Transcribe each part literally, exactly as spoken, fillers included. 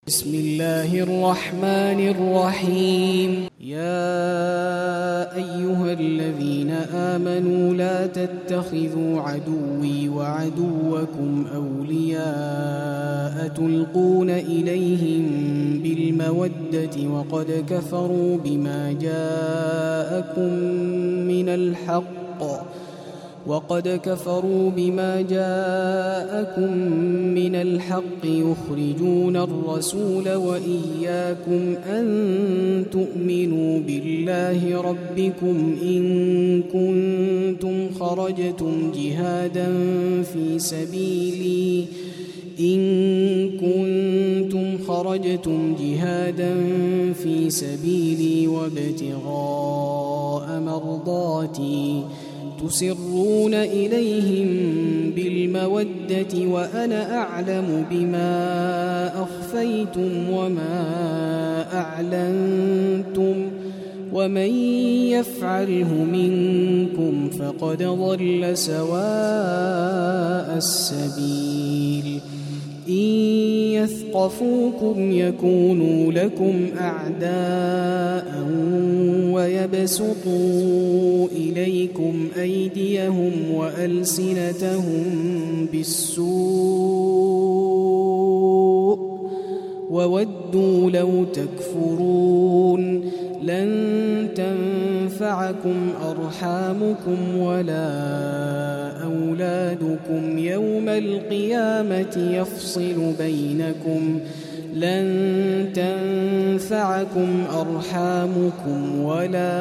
بسم الله الرحمن الرحيم. يا أيها الذين آمنوا لا تتخذوا عدوي وعدوكم أولياء تلقون إليهم بالمودة وقد كفروا بما جاءكم من الحق وقد كفروا بما جاءكم من الحق يخرجون الرسول وإياكم أن تؤمنوا بالله ربكم إن كنتم خرجتم جهادا في سبيلي إن كنتم خرجتم جهادا في سبيلي وابتغاء مرضاتي تسرون إليهم بالمودة وأنا أعلم بما أخفيتم وما أعلنتم ومن يفعله منكم فقد ضل سواء السبيل. إن يثقفوكم يكونوا لكم أعداء ويبسطوا إليكم أيديهم وألسنتهم بالسوء وودوا لو تكفرون. لن تنفعكم أرحامكم ولا أولادكم يوم القيامة يفصل بينكم لن تنفعكم أرحامكم ولا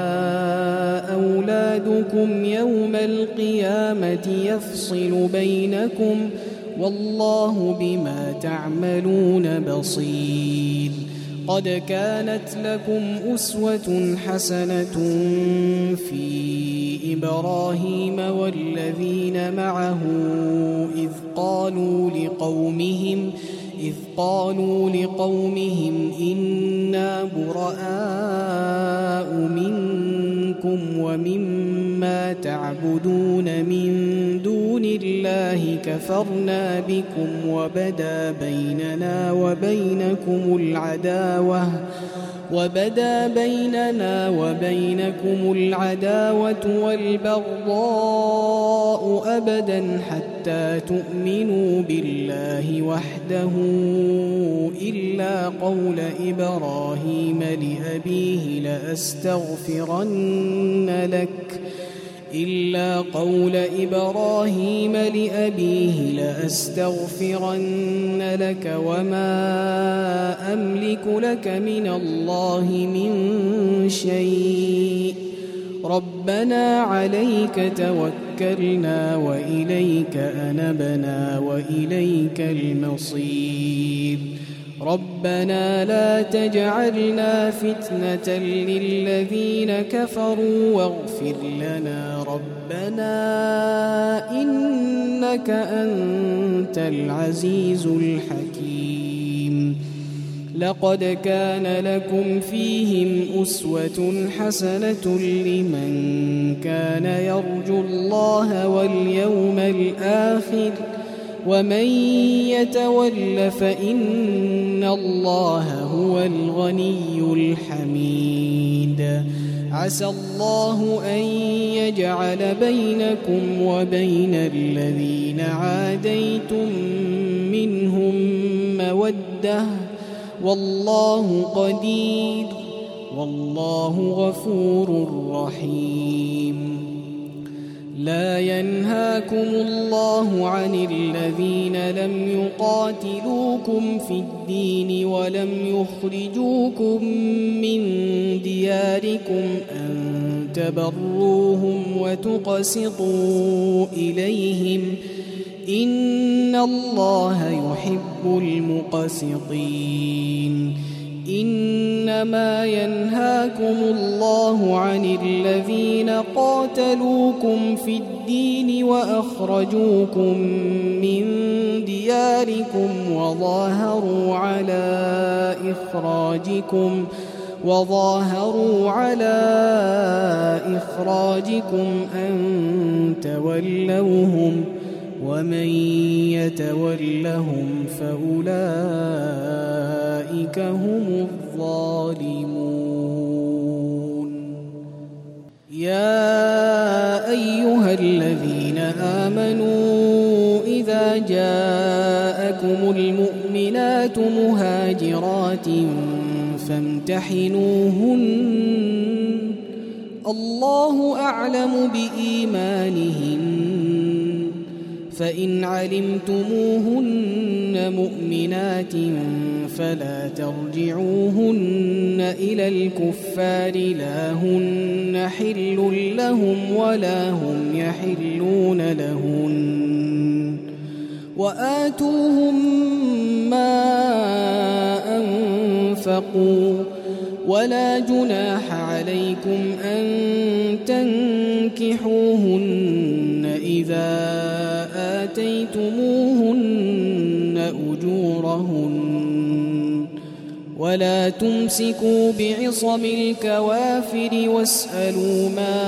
أولادكم يوم القيامة يفصل بينكم والله بما تعملون بصير. قد كانت لكم أسوة حسنة في إبراهيم والذين معه إذ قالوا لقومهم إذ قالوا لقومهم إنا براء منكم ومما تعبدون من دون الله كفرنا بكم وبدا بيننا وبينكم العداوة وبدا بيننا وبينكم العداوة والبغضاء أبدا حتى تؤمنوا بالله وحده إلا قول إبراهيم لأبيه لأستغفرن لك إلا قول إبراهيم لأبيه لأستغفرن لك وما أملك لك من الله من شيء ربنا عليك توكلنا وإليك أنبنا وإليك المصير. ربنا لا تجعلنا فتنة للذين كفروا واغفر لنا ربنا إنك أنت العزيز الحكيم. لقد كان لكم فيهم أسوة حسنة لمن كان يرجو الله واليوم الآخر ومن يتول فإن الله هو الغني الحميد. عسى الله أن يجعل بينكم وبين الذين عاديتم منهم مودة والله قدير والله غفور رحيم. لا ينهاكم الله عن الذين لم يقاتلوكم في الدين ولم يخرجوكم من دياركم أن تبروهم وتقسطوا إليهم إن الله يحب المقسطين. إنما ينهاكم الله عن الذين قاتلوكم في الدين وأخرجوكم من دياركم وظاهروا على إخراجكم وظاهروا على إخراجكم أن تولوهم ومن يتولهم فأولئك أولئك هم الظالمون. يا أيها الذين آمنوا إذا جاءكم المؤمنات مهاجرات فامتحنوهن الله أعلم بإيمانهن فإن علمتموهن مؤمنات فلا ترجعوهن إلى الكفار لا هن حل لهم ولا هم يحلون لهن وآتوهم ما أنفقوا ولا جناح عليكم أن تنكحوهن إذا آتيتموهن أجورهن ولا تمسكوا بعصم الكوافر واسألوا ما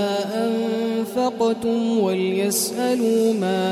أنفقتم وليسألوا ما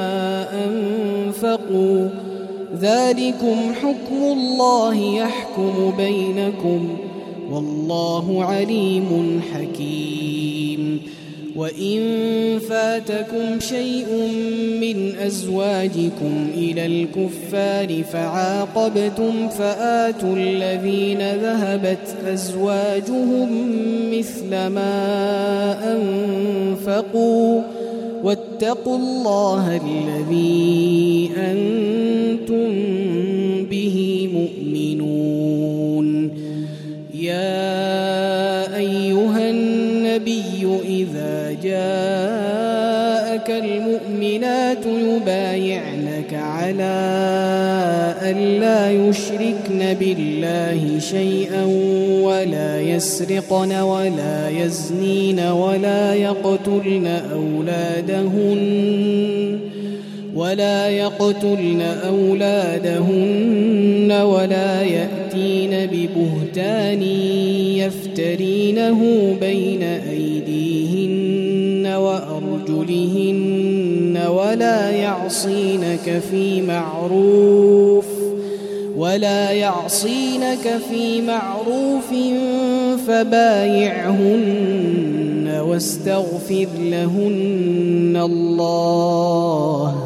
أنفقوا ذلكم حكم الله يحكم بينكم والله عليم حكيم. وإن فاتكم شيء من أزواجكم إلى الكفار فعاقبتم فآتوا الذين ذهبت أزواجهم مثل ما أنفقوا واتقوا الله الذي أنتم به مؤمنون. يا أيها النبي إذا جاءك المؤمنات يبايعنك على أن لا يشركن بالله شيئا ولا يسرقن ولا يزنين ولا يقتلن أولادهن ولا يقتلن أولادهن ولا يأتين ببهتان يفترينه بين أيديهن وأرجلهن ولا يعصينك في معروف ولا يعصينك في معروف فبايعهن واستغفر لهن الله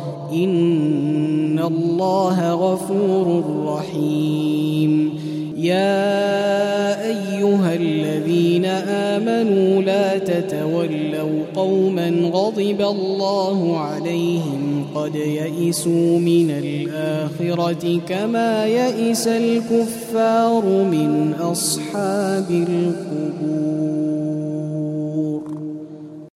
إن الله غفور رحيم. يا أيها الذين آمنوا لا تتولوا قوما غضب الله عليهم قد يئسوا من الآخرة كما يئس الكفار من أصحاب القبور.